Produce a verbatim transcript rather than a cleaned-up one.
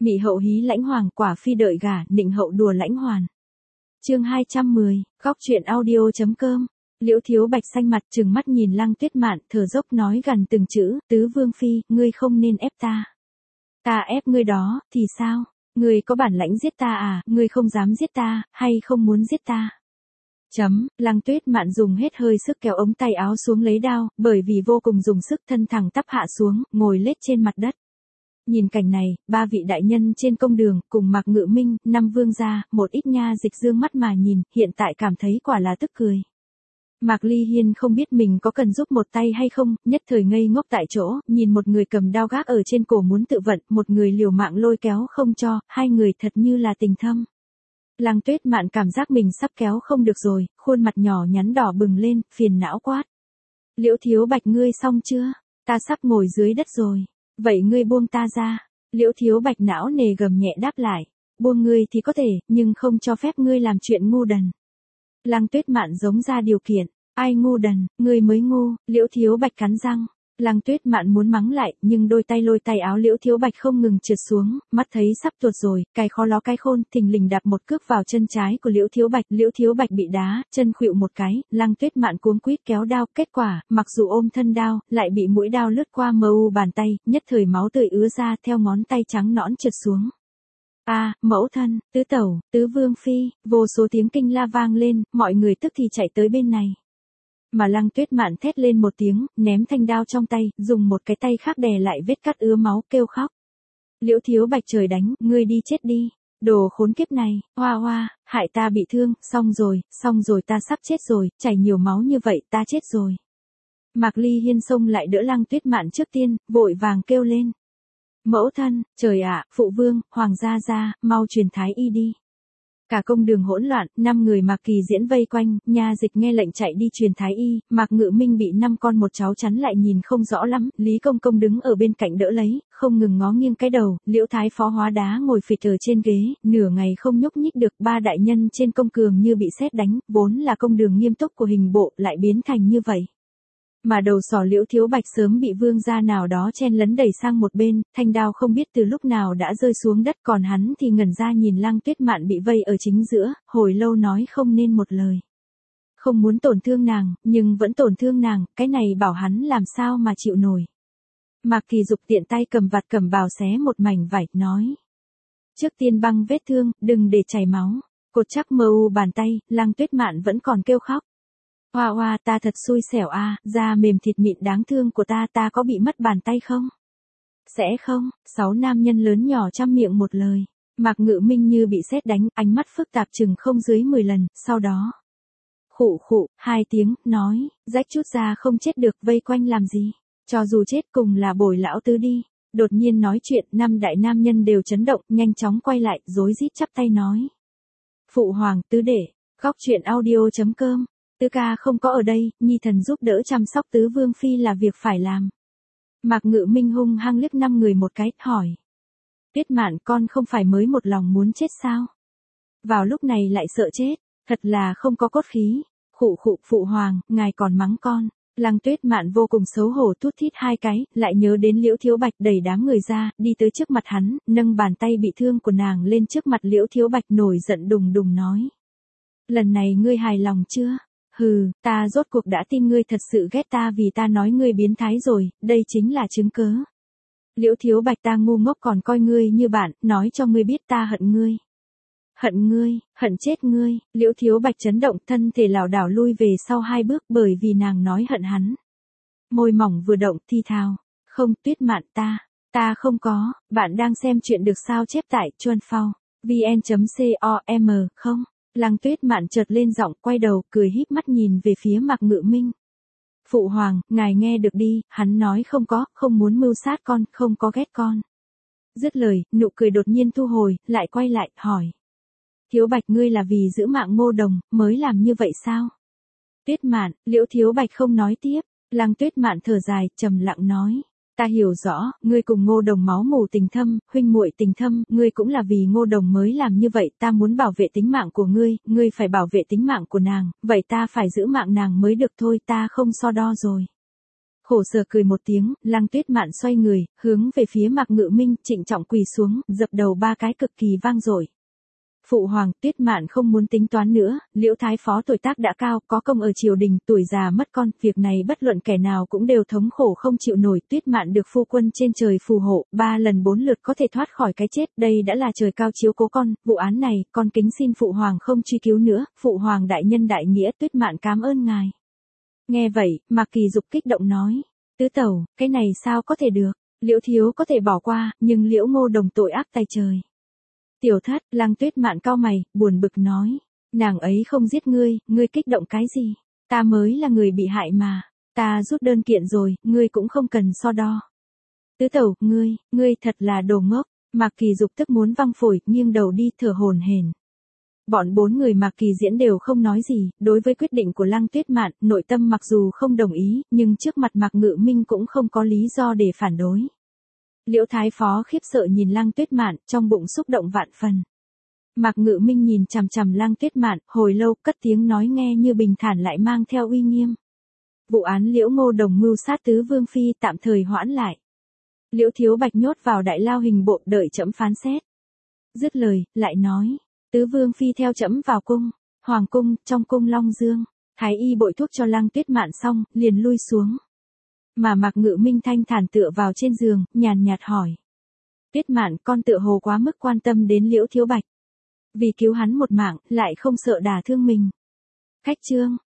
Mị hậu hí lãnh hoàng, quả phi đợi gả, nịnh hậu đùa lãnh hoàn. Chương hai trăm mười, góc truyện audio.com. Liễu Thiếu Bạch xanh mặt trừng mắt nhìn Lăng Tuyết Mạn, thở dốc nói gần từng chữ, tứ vương phi, ngươi không nên ép ta. Ta ép ngươi đó, thì sao? Ngươi có bản lãnh giết ta à, ngươi không dám giết ta, hay không muốn giết ta? Chấm, Lăng Tuyết Mạn dùng hết hơi sức kéo ống tay áo xuống lấy đao, bởi vì vô cùng dùng sức thân thẳng tắp hạ xuống, ngồi lết trên mặt đất. Nhìn cảnh này, ba vị đại nhân trên công đường, cùng Mạc Ngự Minh, năm vương gia, một ít nha dịch dương mắt mà nhìn, hiện tại cảm thấy quả là tức cười. Mạc Ly Hiên không biết mình có cần giúp một tay hay không, nhất thời ngây ngốc tại chỗ, nhìn một người cầm đao gác ở trên cổ muốn tự vận, một người liều mạng lôi kéo không cho, hai người thật như là tình thâm. Lăng Tuyết Mạn cảm giác mình sắp kéo không được rồi, khuôn mặt nhỏ nhắn đỏ bừng lên, phiền não quát. Liễu Thiếu Bạch ngươi xong chưa? Ta sắp ngồi dưới đất rồi. Vậy ngươi buông ta ra. Liễu Thiếu Bạch não nề gầm nhẹ đáp lại. Buông ngươi thì có thể, nhưng không cho phép ngươi làm chuyện ngu đần. Lăng Tuyết Mạn giống ra điều kiện. Ai ngu đần, ngươi mới ngu, Liễu Thiếu Bạch cắn răng. Lăng Tuyết Mạn muốn mắng lại, nhưng đôi tay lôi tay áo Liễu Thiếu Bạch không ngừng trượt xuống, mắt thấy sắp tuột rồi, cái khó ló cái khôn, thình lình đạp một cước vào chân trái của Liễu Thiếu Bạch, Liễu Thiếu Bạch bị đá, chân khuỵu một cái, Lăng Tuyết Mạn cuống quýt kéo đao, kết quả, mặc dù ôm thân đao, lại bị mũi đao lướt qua mờ u bàn tay, nhất thời máu tươi ứa ra theo ngón tay trắng nõn trượt xuống. A, à, mẫu thân, tứ tẩu, tứ vương phi, vô số tiếng kinh la vang lên, mọi người tức thì chạy tới bên này. Mà Lăng Tuyết Mạn thét lên một tiếng, ném thanh đao trong tay, dùng một cái tay khác đè lại vết cắt ứa máu, kêu khóc. Liễu Thiếu Bạch trời đánh, ngươi đi chết đi, đồ khốn kiếp này, hoa hoa, hại ta bị thương, xong rồi, xong rồi ta sắp chết rồi, chảy nhiều máu như vậy ta chết rồi. Mạc Ly Hiên xông lại đỡ Lăng Tuyết Mạn trước tiên, vội vàng kêu lên. Mẫu thân, trời ạ, phụ vương, hoàng gia gia, mau truyền thái y đi. Cả công đường hỗn loạn, năm người Mạc Kỳ Diễn vây quanh, nha dịch nghe lệnh chạy đi truyền thái y, Mạc Ngự Minh bị năm con một cháu chắn lại nhìn không rõ lắm, Lý Công Công đứng ở bên cạnh đỡ lấy, không ngừng ngó nghiêng cái đầu, Liễu Thái Phó hóa đá ngồi phịch ở trên ghế, nửa ngày không nhúc nhích được, ba đại nhân trên công cường như bị sét đánh, vốn là công đường nghiêm túc của hình bộ lại biến thành như vậy. Mà đầu sỏ Liễu Thiếu Bạch sớm bị vương gia nào đó chen lấn đẩy sang một bên, thanh đao không biết từ lúc nào đã rơi xuống đất, còn hắn thì ngẩn ra nhìn Lăng Tuyết Mạn bị vây ở chính giữa, hồi lâu nói không nên một lời. Không muốn tổn thương nàng, nhưng vẫn tổn thương nàng, cái này bảo hắn làm sao mà chịu nổi. Mạc Kỳ Dục tiện tay cầm vạt cẩm bào xé một mảnh vải, nói. Trước tiên băng vết thương, đừng để chảy máu. Cột chắc mờ u bàn tay, Lăng Tuyết Mạn vẫn còn kêu khóc. Hoa hoa, ta thật xui xẻo a, à, da mềm thịt mịn đáng thương của ta, ta có bị mất bàn tay không? Sẽ không, sáu nam nhân lớn nhỏ trăm miệng một lời. Mạc Ngự Minh như bị sét đánh, ánh mắt phức tạp chừng không dưới mười lần, sau đó. Khụ khụ, hai tiếng, nói, rách chút ra không chết được, vây quanh làm gì? Cho dù chết cùng là bồi lão tứ đi. Đột nhiên nói chuyện, năm đại nam nhân đều chấn động, nhanh chóng quay lại, rối rít chắp tay nói. Phụ hoàng, tứ đệ, góc truyện audio.com. Tứ ca không có ở đây, nhi thần giúp đỡ chăm sóc tứ vương phi là việc phải làm. Mạc Ngự Minh hung hăng liếc năm người một cái, hỏi. Tuyết Mạn, con không phải mới một lòng muốn chết sao? Vào lúc này lại sợ chết, thật là không có cốt khí. Khụ khụ, phụ hoàng, ngài còn mắng con. Lăng Tuyết Mạn vô cùng xấu hổ thút thít hai cái, lại nhớ đến Liễu Thiếu Bạch, đẩy đám người ra, đi tới trước mặt hắn, nâng bàn tay bị thương của nàng lên trước mặt Liễu Thiếu Bạch, nổi giận đùng đùng nói. Lần này ngươi hài lòng chưa? Hừ, ta rốt cuộc đã tin ngươi thật sự ghét ta vì ta nói ngươi biến thái rồi, đây chính là chứng cớ. Liễu Thiếu Bạch, ta ngu ngốc còn coi ngươi như bạn, nói cho ngươi biết ta hận ngươi. Hận ngươi, hận chết ngươi, Liễu Thiếu Bạch chấn động, thân thể lảo đảo lui về sau hai bước bởi vì nàng nói hận hắn. Môi mỏng vừa động, thi thào. Không, Tuyết Mạn, ta, ta không có, bạn đang xem chuyện được sao chép tại chuan phao, vn.com, không? Lăng Tuyết Mạn chợt lên giọng, quay đầu, cười híp mắt nhìn về phía Mạc Ngự Minh. Phụ hoàng, ngài nghe được đi, hắn nói không có, không muốn mưu sát con, không có ghét con. Dứt lời, nụ cười đột nhiên thu hồi, lại quay lại, hỏi. Thiếu Bạch, ngươi là vì giữ mạng Ngô Đồng, mới làm như vậy sao? Tuyết Mạn, Liễu Thiếu Bạch không nói tiếp, Lăng Tuyết Mạn thở dài, trầm lặng nói. Ta hiểu rõ, ngươi cùng Ngô Đồng máu mủ tình thâm, huynh muội tình thâm, ngươi cũng là vì Ngô Đồng mới làm như vậy, ta muốn bảo vệ tính mạng của ngươi, ngươi phải bảo vệ tính mạng của nàng, vậy ta phải giữ mạng nàng mới được thôi, ta không so đo rồi. Khổ sở cười một tiếng, Lăng Tuyết Mạn xoay người, hướng về phía Mạc Ngự Minh, trịnh trọng quỳ xuống, dập đầu ba cái cực kỳ vang dội. Phụ hoàng, Tuyết Mạn không muốn tính toán nữa, Liễu Thái Phó tuổi tác đã cao, có công ở triều đình, tuổi già mất con, việc này bất luận kẻ nào cũng đều thống khổ không chịu nổi. Tuyết Mạn được phu quân trên trời phù hộ, ba lần bốn lượt có thể thoát khỏi cái chết, đây đã là trời cao chiếu cố con, vụ án này, con kính xin phụ hoàng không truy cứu nữa, phụ hoàng đại nhân đại nghĩa, Tuyết Mạn cảm ơn ngài. Nghe vậy, Mạc Kỳ Dục kích động nói, tứ tẩu, cái này sao có thể được, Liễu thiếu có thể bỏ qua, nhưng Liễu Ngô Đồng tội ác tày trời. Tiểu thất, Lăng Tuyết Mạn cau mày, buồn bực nói, nàng ấy không giết ngươi, ngươi kích động cái gì, ta mới là người bị hại mà, ta rút đơn kiện rồi, ngươi cũng không cần so đo. Tứ tẩu, ngươi, ngươi thật là đồ ngốc, Mạc Kỳ Dục tức muốn văng phổi, nghiêng đầu đi thở hổn hển. Bọn bốn người Mạc Kỳ Diễn đều không nói gì, đối với quyết định của Lăng Tuyết Mạn, nội tâm mặc dù không đồng ý, nhưng trước mặt Mạc Ngự Minh cũng không có lý do để phản đối. Liễu Thái Phó khiếp sợ nhìn Lăng Tuyết Mạn, trong bụng xúc động vạn phần. Mạc Ngự Minh nhìn chằm chằm Lăng Tuyết Mạn, hồi lâu, cất tiếng nói nghe như bình thản lại mang theo uy nghiêm. Vụ án Liễu Ngô Đồng mưu sát tứ vương phi tạm thời hoãn lại. Liễu Thiếu Bạch nhốt vào đại lao hình bộ đợi trẫm phán xét. Dứt lời, lại nói, tứ vương phi theo trẫm vào cung, hoàng cung, trong cung Long Dương, thái y bội thuốc cho Lăng Tuyết Mạn xong, liền lui xuống. Mà Mạc Ngự Minh thanh thản tựa vào trên giường, nhàn nhạt hỏi. Tuyết Mạn, con tựa hồ quá mức quan tâm đến Liễu Thiếu Bạch. Vì cứu hắn một mạng, lại không sợ đả thương mình. Khách chương,